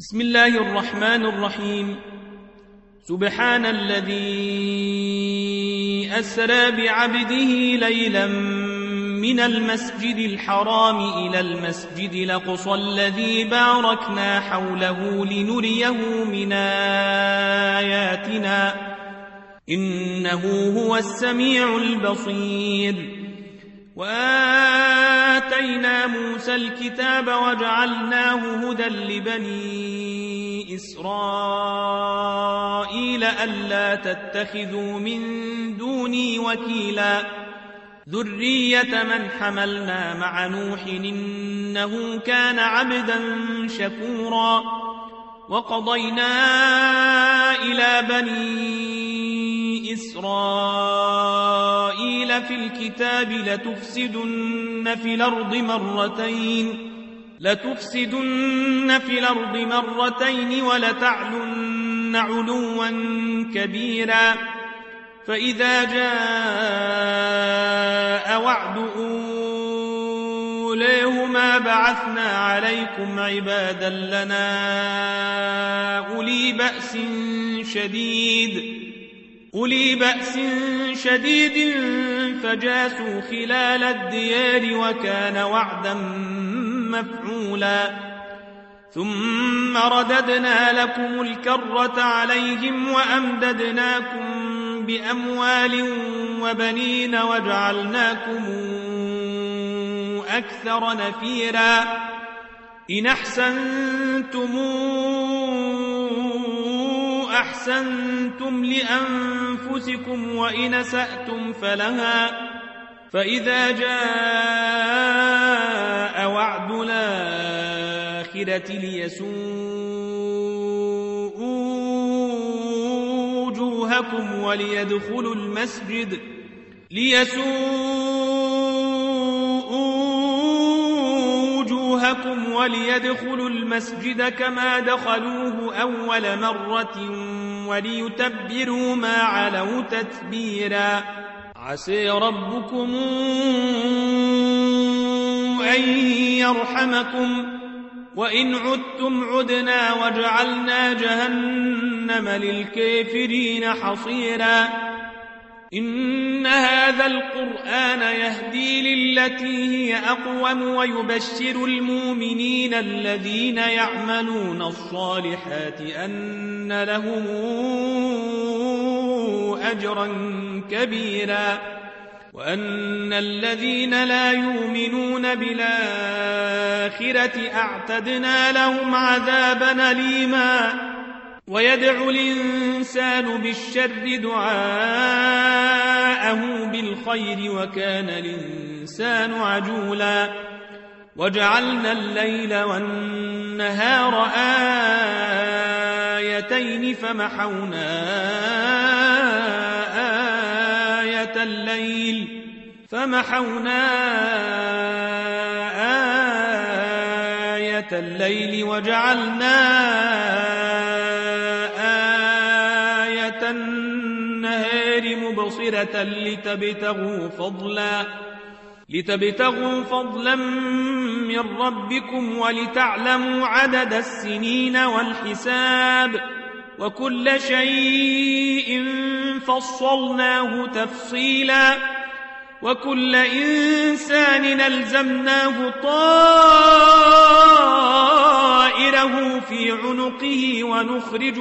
بسم الله الرحمن الرحيم. سبحان الذي أسرى بعبده ليلا من المسجد الحرام إلى المسجد الأقصى الذي باركنا حوله لنريه من آياتنا إنه هو السميع البصير. وآتينا موسى الكتاب وجعلناه هدى لبني إسرائيل ألا تتخذوا من دوني وكيلا ذرية من حملنا مع نوح إنه كان عبدا شكورا. وقضينا إلى بني إسرائيل في الكتاب لتفسدن في الأرض مرتين ولتعلن علوا كبيرا. فإذا جاء وعد أوليهما بعثنا عليكم عبادا لنا أولي بأس شديد فجاسوا خلال الديار وكان وعدا مفعولا. ثم رددنا لكم الكرة عليهم وأمددناكم بأموال وبنين وجعلناكم أكثر نفيرا. إن أحسنتم لأنفسكم وإن أسأتم فلها. فإذا جاء وعد الآخرة ليسوءوا وجوهكم وليدخلوا المسجد كما دخلوه أول مرة وليتبروا ما علوا تتبيرا. عسى ربكم أن يرحمكم وإن عدتم عدنا وجعلنا جهنم للكافرين حصيرا. إن هذا القرآن يهدي للتي هي أقوم ويبشر المؤمنين الذين يعملون الصالحات أن لهم أجرا كبيرا وأن الذين لا يؤمنون بالآخرة أعتدنا لهم عذابا أليما. ويدعو الإنسان بالشر دعاءه بالخير وكان الإنسان عجولا. وجعلنا الليل والنهار آيتين فمحونا آية الليل وجعلنا آية النهار مبصرة لتبتغوا فضلا من ربكم ولتعلموا عدد السنين والحساب وكل شيء فصلناه تفصيلا. وكل إنسان ألزمناه طائره في عنقه ونخرج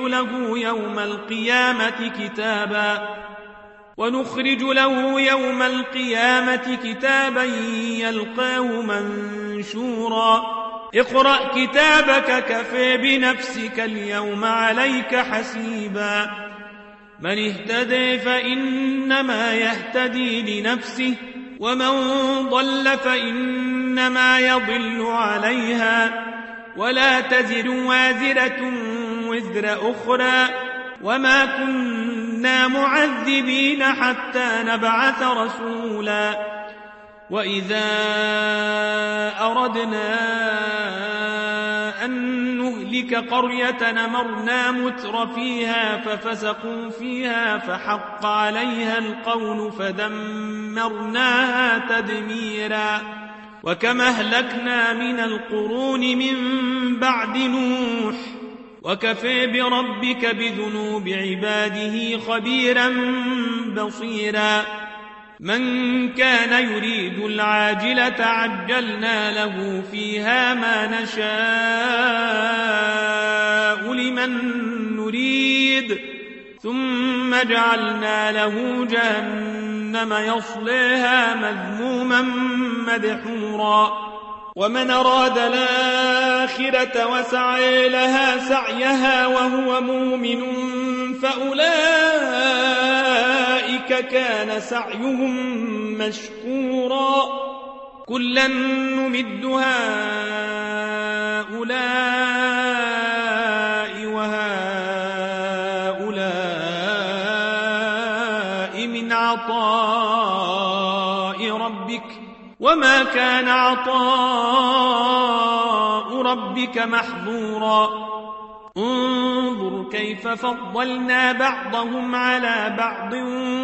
له يوم القيامة كتابا يلقاه منشورا. اقرأ كتابك كفى بنفسك اليوم عليك حسيبا. من اهتدى فإنما يهتدي لنفسه ومن ضل فإنما يضل عليها ولا تزر وازرة وزر أخرى وما كنا معذبين حتى نبعث رسولا. وإذا أردنا أن نهلك قرية أمرنا متر فيها ففسقوا فيها فحق عليها القول فدمرناها تدميرا. وكما أهلكنا من القرون من بعد نوح وكفى بربك بذنوب عباده خبيرا بصيرا من كان يريد العاجلة عجلنا له فيها ما نشاء لمن نريد ثم جعلنا له جهنم يصليها مذموما مدحورا ومن أراد الآخرة وسعي لها سعيها وهو مؤمن فأولئك كان سعيهم مشكورا كلا نمد هؤلاء وهؤلاء من عطاء ربك وما كان عطاء ربك محظورا انظر كيف فضلنا بعضهم على بعض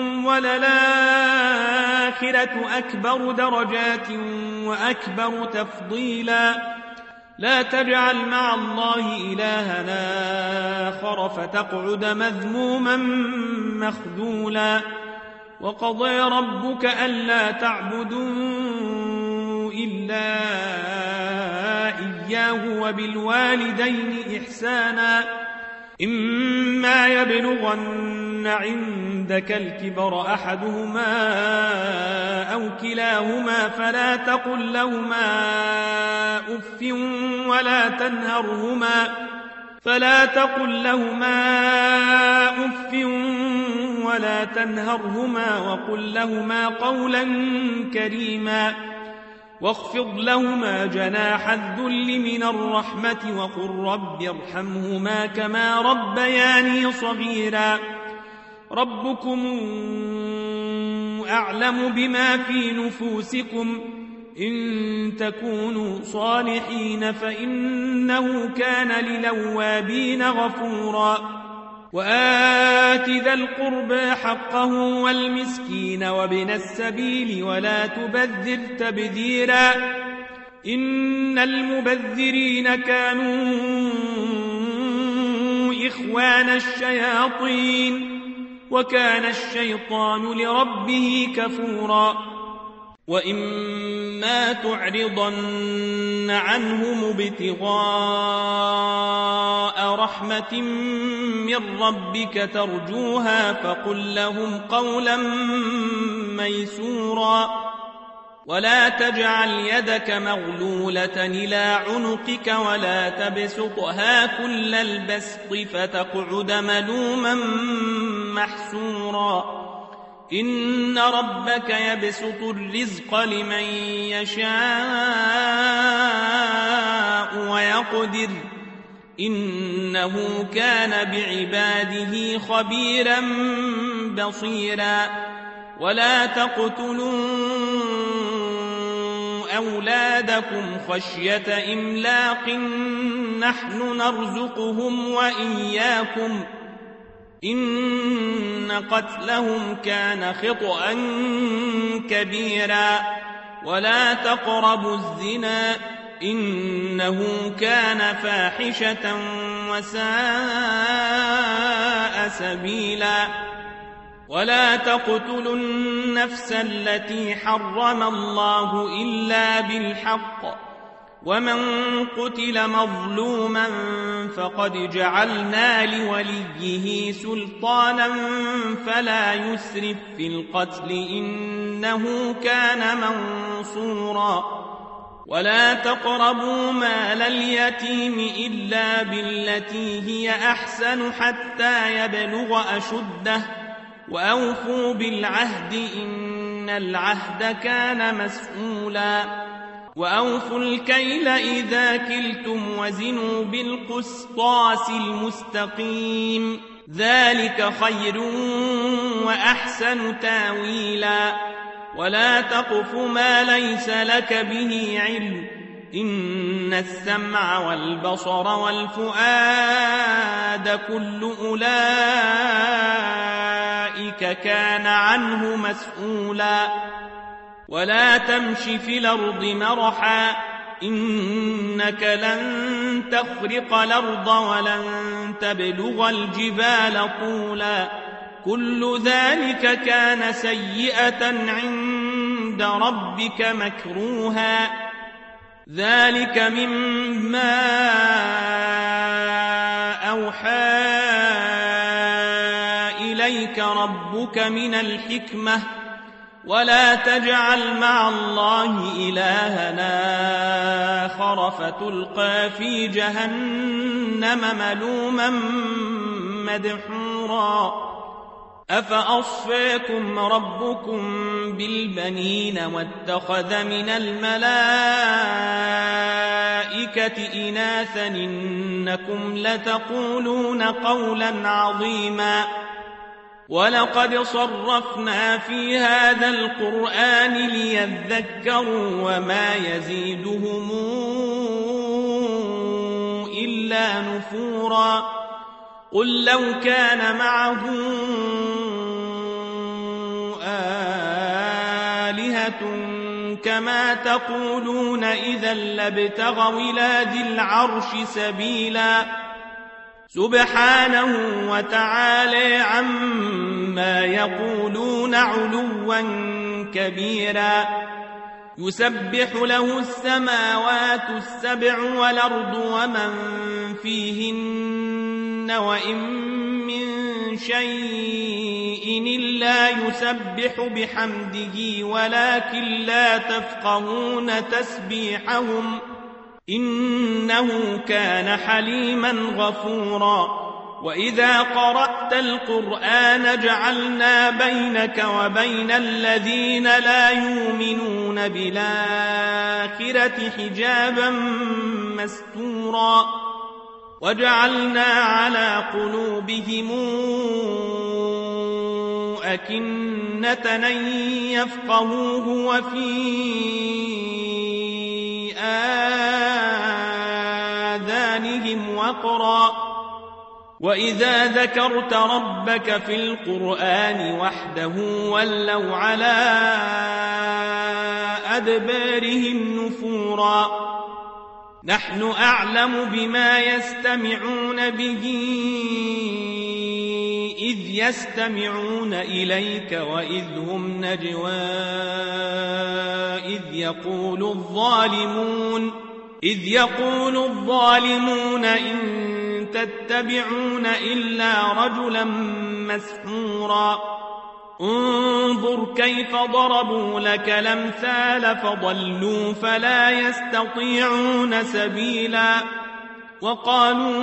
وللآخرة أكبر درجات وأكبر تفضيلا لا تجعل مع الله إلهنا آخر فتقعد مذموما مخذولا وقضى ربك ألا تعبدوا إلا إياه وبالوالدين إحسانا إما يبلغن عندك الكبر أحدهما أو كلاهما فلا تقل لهما أف ولا تنهرهما وقل لهما قولا كريما واخفض لهما جناح الذل من الرحمة وقل رب ارحمهما كما ربياني صغيرا ربكم أعلم بما في نفوسكم إن تكونوا صالحين فإنه كان للأوابين غفورا وآت ذا القربى حقه والمسكين وابن السبيل ولا تبذر تبذيرا إن المبذرين كانوا إخوان الشياطين وكان الشيطان لربه كفورا وإما تعرضن عنهم ابتغاء رحمة من ربك ترجوها فقل لهم قولا ميسورا ولا تجعل يدك مغلولة إلى عنقك ولا تبسطها كل البسط فتقعد ملوما محسورا إن ربك يبسط الرزق لمن يشاء ويقدر إنه كان بعباده خبيرا بصيرا ولا تقتلوا أولادكم خشية إملاق نحن نرزقهم وإياكم إن قتلهم كان خطأ كبيرا ولا تقربوا الزنا إنه كان فاحشة وساء سبيلا ولا تقتلوا النفس التي حرم الله إلا بالحق ومن قتل مظلوما فقد جعلنا لوليه سلطانا فلا يسرف في القتل إنه كان منصورا ولا تقربوا مال اليتيم إلا بالتي هي أحسن حتى يبلغ أشده وأوفوا بالعهد إن العهد كان مسؤولا وأوفوا الكيل إذا كلتم وزنوا بالقسطاس المستقيم ذلك خير وأحسن تاويلا ولا تقف ما ليس لك به علم إن السمع والبصر والفؤاد كل أولئك كان عنه مسؤولا ولا تمش في الأرض مرحا إنك لن تخرق الأرض ولن تبلغ الجبال طولا كل ذلك كان سيئة عند ربك مكروها ذلك مما أوحى إليك ربك من الحكمة ولا تجعل مع الله إلهنا آخر فتلقى في جهنم ملوما مدحورا أفأصفاكم ربكم بالبنين واتخذ من الملائكة إناثا إنكم لتقولون قولا عظيما ولقد صرفنا في هذا القرآن ليذكروا وما يزيدهم إلا نفورا قل لو كان معه آلهة كما تقولون إذا لابتغوا إلى ذي العرش سبيلا سبحانه وتعالى عما يقولون علوا كبيرا يسبح له السماوات السبع والأرض ومن فيهن وإن من شيء إلا يسبح بحمده ولكن لا تفقهون تسبيحهم إنه كان حليما غفورا وإذا قرأت القرآن جعلنا بينك وبين الذين لا يؤمنون بالآخرة حجابا مستورا وجعلنا على قلوبهم أكنة أن يفقهوه وفي آذانهم وقرا وإذا ذكرت ربك في القرآن وحده ولوا على أدبارهم نفورا نحن أعلم بما يستمعون به إذ يستمعون إليك وإذ هم نجوى إذ يقول الظالمون إن تتبعون إلا رجلا مسحورا انظر كيف ضربوا لك الأمثال فضلوا فلا يستطيعون سبيلا وقالوا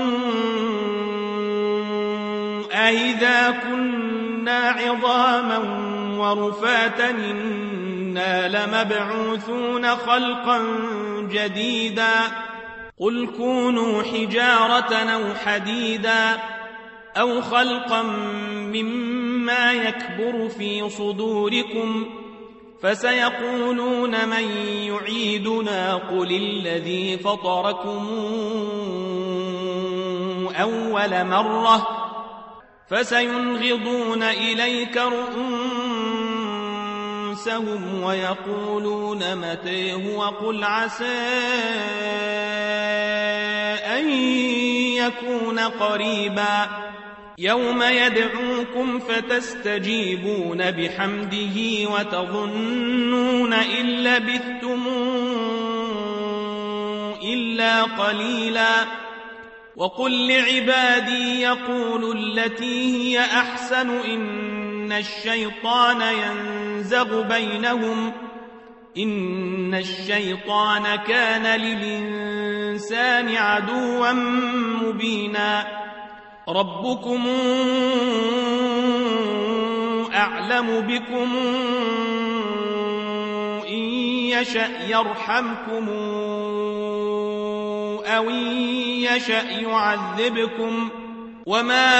أئذا كنا عظاما ورفاتا إنا لمبعوثون خلقا جديدا قل كونوا حجارة أو حديدا أو خلقا مما يكبر في صدوركم فسيقولون من يعيدنا قل الذي فطركم أول مرة فسينغضون إليك رؤوسهم ويقولون متى هو قل عسى أن يكون قريبا يوم يدعوكم فتستجيبون بحمده وتظنون إن لبثتم إلا قليلا وقل لعبادي يقولوا التي هي أحسن إن الشيطان ينزغ بينهم إن الشيطان كان للإنسان عدوا مبينا ربكم أعلم بكم إن يشأ يرحمكم أو إن يشأ يعذبكم وما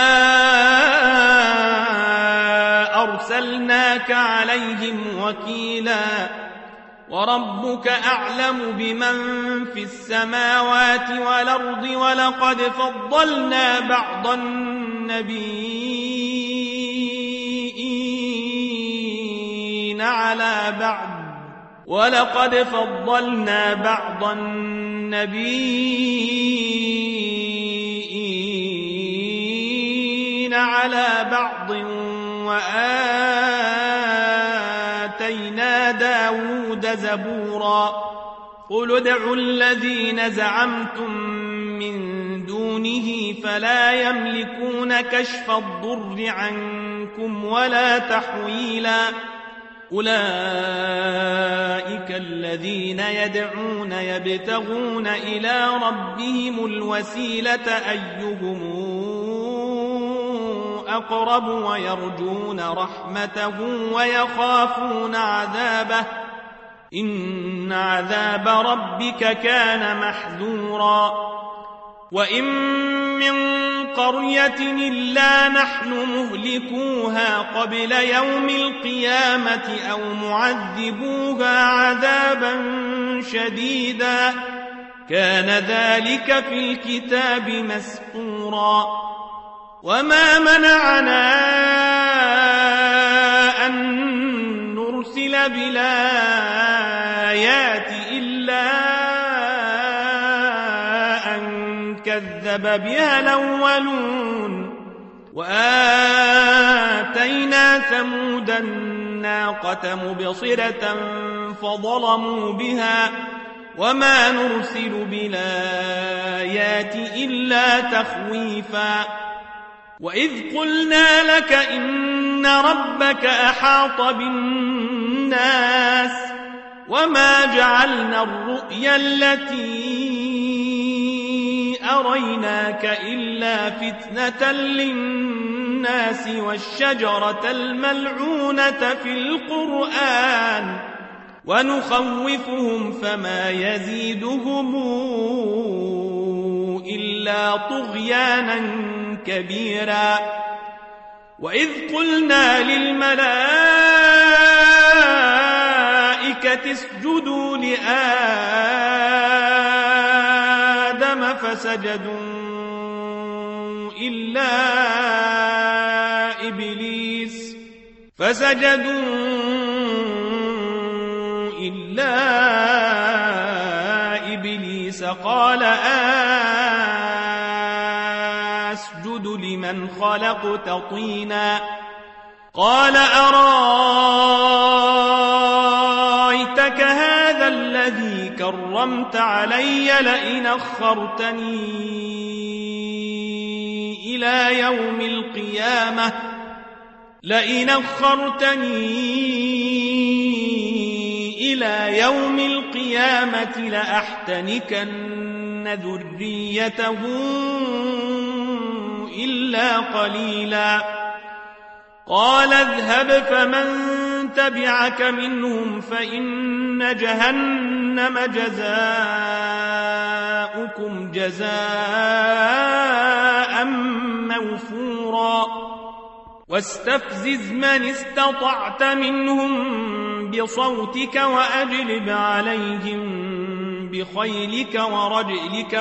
أرسلناك عليهم وكيلا وربك أعلم بمن في السماوات والأرض ولقد فضلنا بعض النبيين على بعض ولقد فضلنا بعض النبيين على بعض وآتينا داود زبورا قل ادعوا الذين زعمتم من دونه فلا يملكون كشف الضر عنكم ولا تحويلا أولئك الذين يدعون يبتغون إلى ربهم الوسيلة أيهم أقرب ويرجون رحمته ويخافون عذابه إن عذاب ربك كان محذورا وإن من قرية إلا نحن مهلكوها قبل يوم القيامة أو معذبوها عذابا شديدا كان ذلك في الكتاب مسطورا وما منعنا أن نرسل بالآيات إلا كذب بها الأولون وآتينا ثمود الناقة مبصرة فظلموا بها وما نرسل بالآيات إلا تخويفا وإذ قلنا لك إن ربك أحاط بالناس وما جعلنا الرؤيا التي أريناك إلا فتنة للناس والشجرة الملعونة في القرآن ونخوفهم فما يزيدهم إلا طغيانا كبيرا وإذ قلنا للملائكة اسجدوا لآدم فسجدوا إلا إبليس قال أسجد لمن خلقت طينا قال أرايتك هذا الذي كرمت علي لئن أخرتني إلى يوم القيامة لأحتنكن ذريته إلا قليلا قال اذهب فمن تبعك منهم فإن جهنم جزاؤكم جزاء موفورا واستفزز من استطعت منهم بصوتك وأجلب عليهم بخيلك ورجلك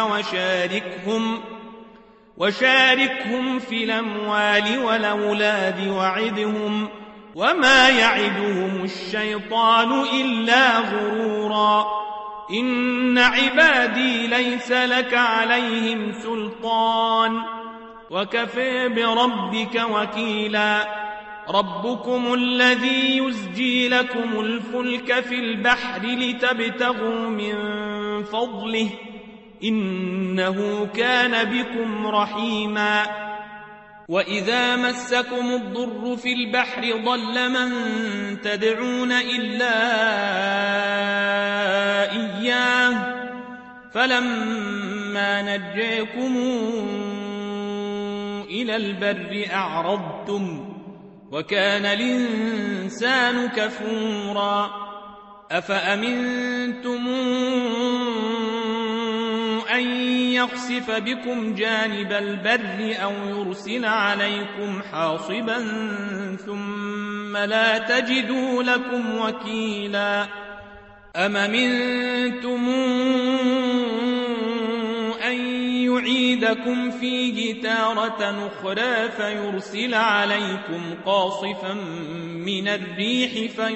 وشاركهم في الأموال والأولاد وعدهم وما يعدهم الشيطان إلا غرورا إن عبادي ليس لك عليهم سلطان وكفى بربك وكيلا ربكم الذي يزجي لكم الفلك في البحر لتبتغوا من فضله إنه كان بكم رحيما وإذا مسكم الضر في البحر ضل من تدعون إلا إياه فلما نجيكم إلى البر أعرضتم وكان الإنسان كفورا أفأمنتم أن يخسف بكم جانب البر أو يرسل عليكم حاصبا ثم لا تجدوا لكم وكيلا أم أمنتم أن يعيدكم فيمدكم فيه تارة أخرى فيرسل عليكم قاصفا من الريح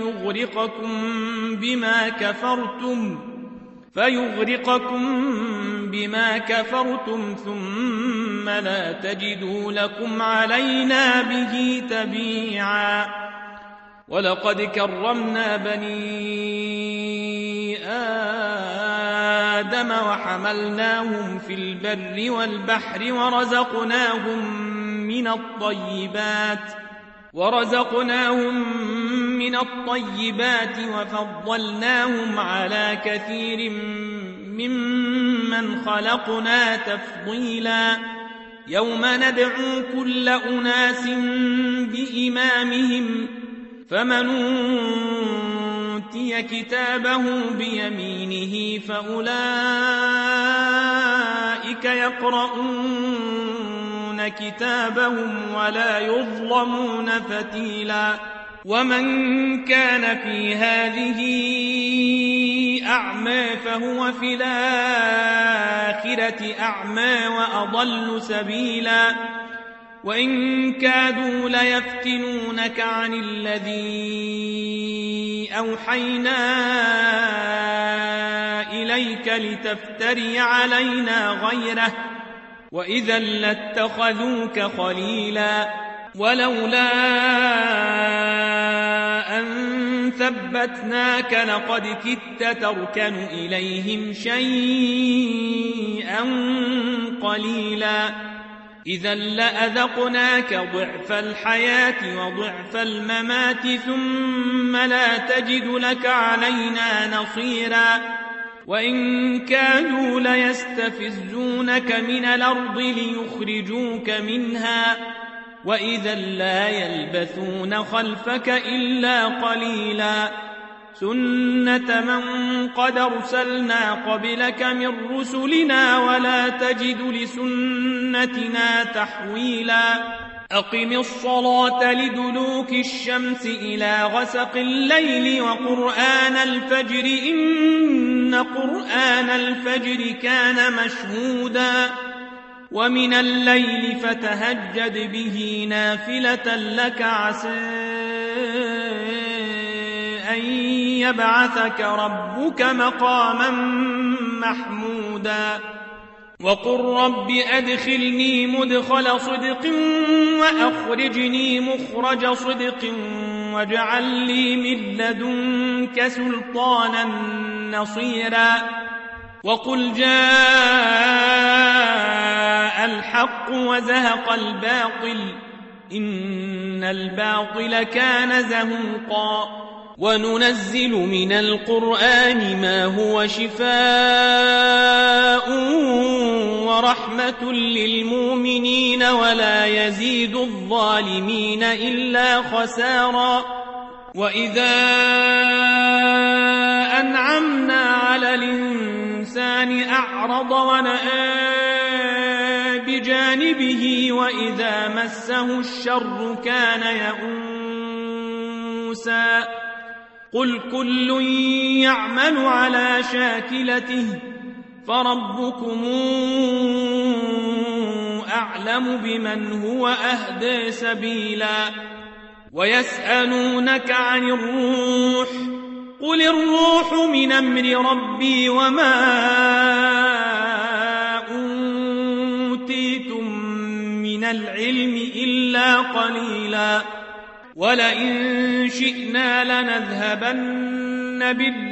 فيغرقكم بما كفرتم ثم لا تجدوا لكم علينا به تبيعا. ولقد كرمنا بني آدم وحملناهم في البر والبحر ورزقناهم من الطيبات وفضلناهم على كثير ممن خلقنا تفضيلا. يوم ندعو كل أناس بإمامهم فمن أوتي كتابه بيمينه فأولئك يقرؤون كتابهم ولا يظلمون فتيلا. ومن كان في هذه أعمى فهو في الآخرة أعمى وأضل سبيلا. وإن كادوا ليفتنونك عن الذي أوحينا إليك لتفتري علينا غيره وإذا لاتخذوك خليلا. ولولا أن ثبتناك لقد كدت تركن إليهم شيئا قليلا. إذا لأذقناك ضعف الحياة وضعف الممات ثم لا تجد لك علينا نصيرا. وإن كانوا ليستفزونك من الأرض ليخرجوك منها وإذا لا يلبثون خلفك إلا قليلا. سنة من قد أرسلنا قبلك من رسلنا ولا تجد لسنتنا تحويلا. أقم الصلاة لدلوك الشمس إلى غسق الليل وقرآن الفجر إن قرآن الفجر كان مشهودا. ومن الليل فتهجد به نافلة لك عسى أن يبعثك ربك مقاما محمودا. وقل رب أدخلني مدخل صدق وأخرجني مخرج صدق واجعل لي من لدنك سلطانا نصيرا. وقل جاء الحق وزهق الباطل إن الباطل كان زهوقا. وننزل من القرآن ما هو شفاء ورحمة للمؤمنين ولا يزيد الظالمين إلا خسارا. وإذا أنعمنا على الإنسان أعرض ونأى بجانبه وإذا مسه الشر كان يئوسا. قل كل يعمل على شاكلته فربكم أعلم بمن هو أهدى سبيلا. ويسألونك عن الروح قل الروح من أمر ربي وما أوتيتم من العلم إلا قليلا. ولئن شئنا لنذهبن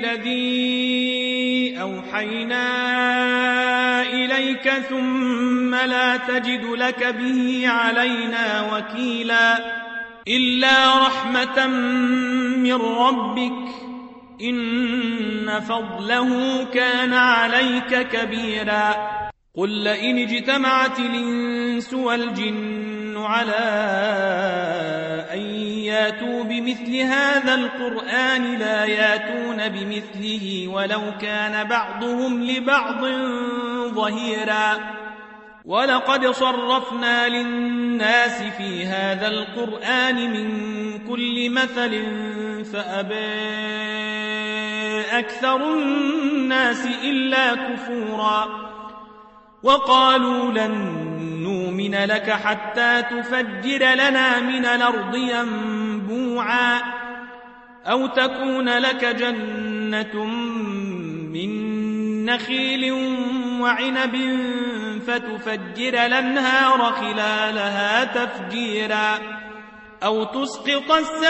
بالذي أوحينا إليك ثم لا تجد لك به علينا وكيلا. إلا رحمة من ربك إن فضله كان عليك كبيرا. قل لئن اجتمعت الإنس والجن على أن ياتوا بمثل هذا القرآن لا ياتون بمثله ولو كان بعضهم لبعض ظهيرا. ولقد صرفنا للناس في هذا القرآن من كل مثل فأبى أكثر الناس إلا كفورا. وقالوا لن نؤمن لك حتى تفجر لنا من الأرض ينبوعا أو تكون لك جنة من نخيل وعنب فتفجر الأنهار خلالها تفجيرا أو تسقط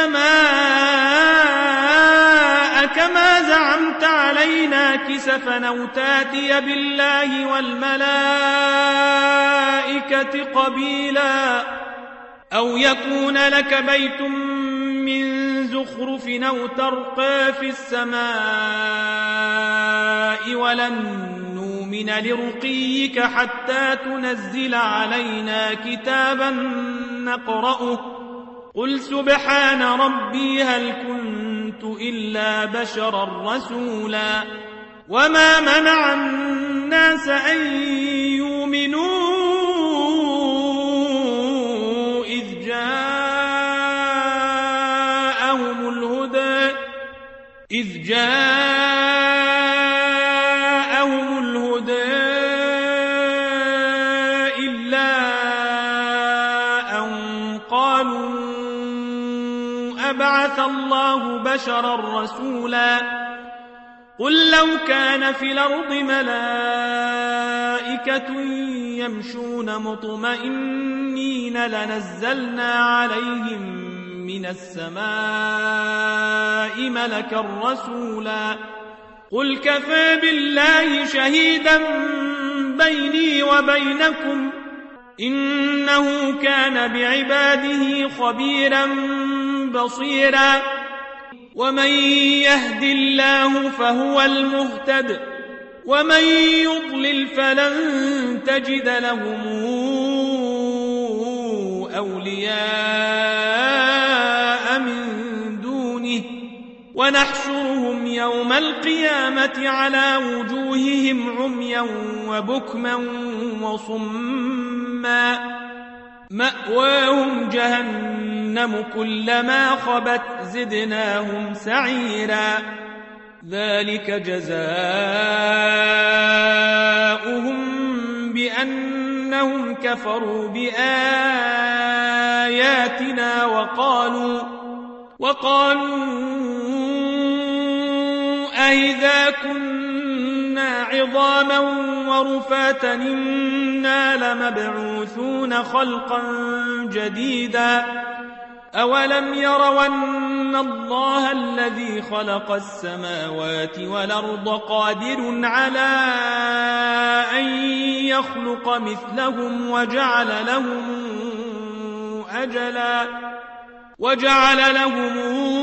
السماء كما زعمت علينا كسفا أو تاتي بالله والملائكة قبيلا أو يكون لك بيت من زخرف أو ترقى في السماء ولن نؤمن لرقيك حتى تنزل علينا كتابا نقرأه قل سبحان ربي هل كنت إلا بشرا رسولا وما منع الناس أن يؤمنوا إذ جاءهم الهدى إلا أن قالوا أبعث الله بشرا رسولا قل لو كان في الأرض ملائكة يمشون مطمئنين لنزلنا عليهم من السماء ملكا رسولا قل كفى بالله شهيدا بيني وبينكم إنه كان بعباده خبيرا بصيرا ومن يهد الله فهو المهتد ومن يضلل فلن تجد لهم أولياء من دونه ونحشرهم يوم القيامة على وجوههم عميا وبكما وصما مأواهم جهنم كلما خبت زدناهم سعيرا ذلك جزاؤهم بأنهم كفروا بآياتنا وقالوا أئذا كنا عظاما ورفاتا إنا لمبعوثون خلقا جديدا أولم يروا أن الله الذي خلق السماوات والأرض قادر على أن يخلق مثلهم وجعل لهم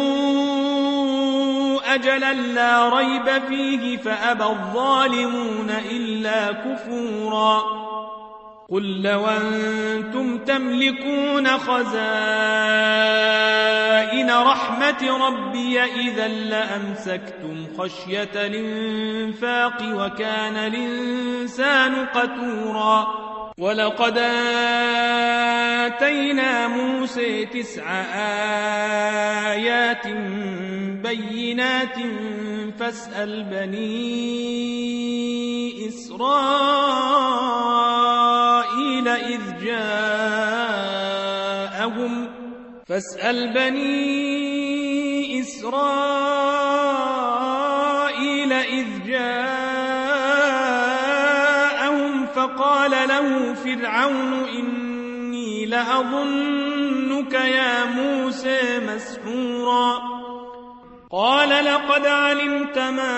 أجلا لا ريب فيه فأبى الظالمون إلا كفورا قل لو أنتم تملكون خزائن رحمة ربي إذا لأمسكتم خشية الإنفاق وكان الإنسان قتورا ولقد آتينا موسى 9 آيات بينات فاسأل بني إسرائيل إذ جاءهم فقال له فرعون إني لأظنك يا موسى مسحورا قال لقد علمت ما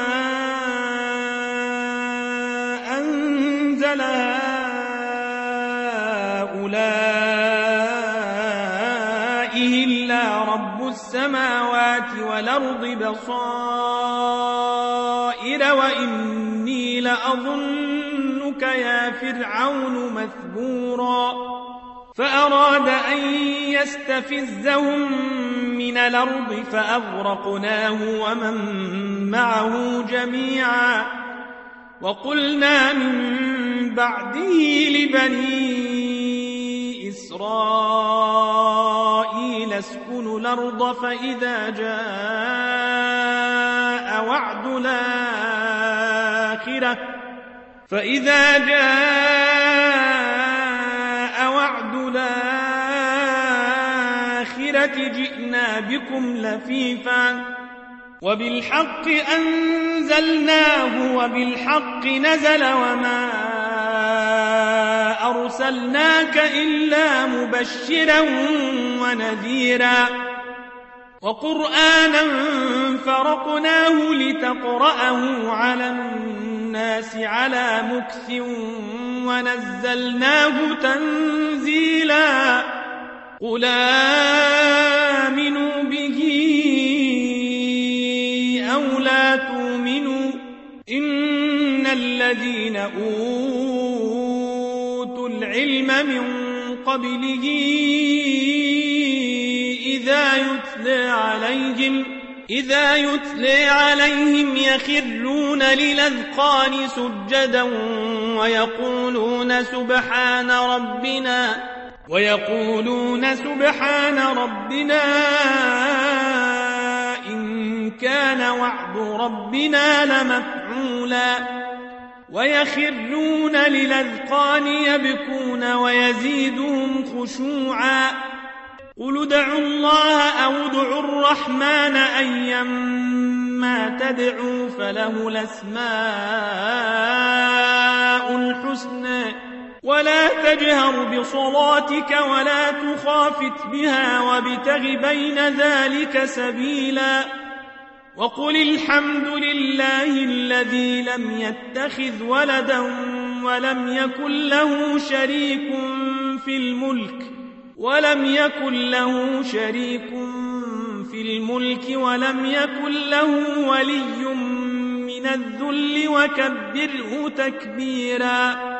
أنزل هؤلاء إلا رب السماوات والأرض بصائر وإني لأظنك يا فرعون مثبورا فأراد أن يستفزهم من الأرض فأغرقناه ومن معه جميعا وقلنا من بعده لبني إسرائيل اسكنوا الأرض فإذا جاء وعد الآخرة الآخرة جئنا بكم لفيفا وبالحق أنزلناه وبالحق نزل وما أرسلناك إلا مبشرا ونذيرا وقرآنا فرقناه لتقرأه على الناس على مكث ونزلناه تنزيلا قل آمنوا به أو لا تؤمنوا إن الذين أوتوا العلم من قبله إذا يتلى عليهم يخرون للأذقان سجدا ويقولون سبحان ربنا إن كان وعد ربنا لمفعولا ويخرون للأذقان يبكون ويزيدهم خشوعا قل ادعوا الله أو ادعوا الرحمن أيما تدعوا فله الأسماء الحسنى ولا تجهر بصلاتك ولا تخافت بها وابتغ بين ذلك سبيلا وقل الحمد لله الذي لم يتخذ ولدا ولم يكن له شريك في الملك ولم يكن له ولي من الذل وكبره تكبيرا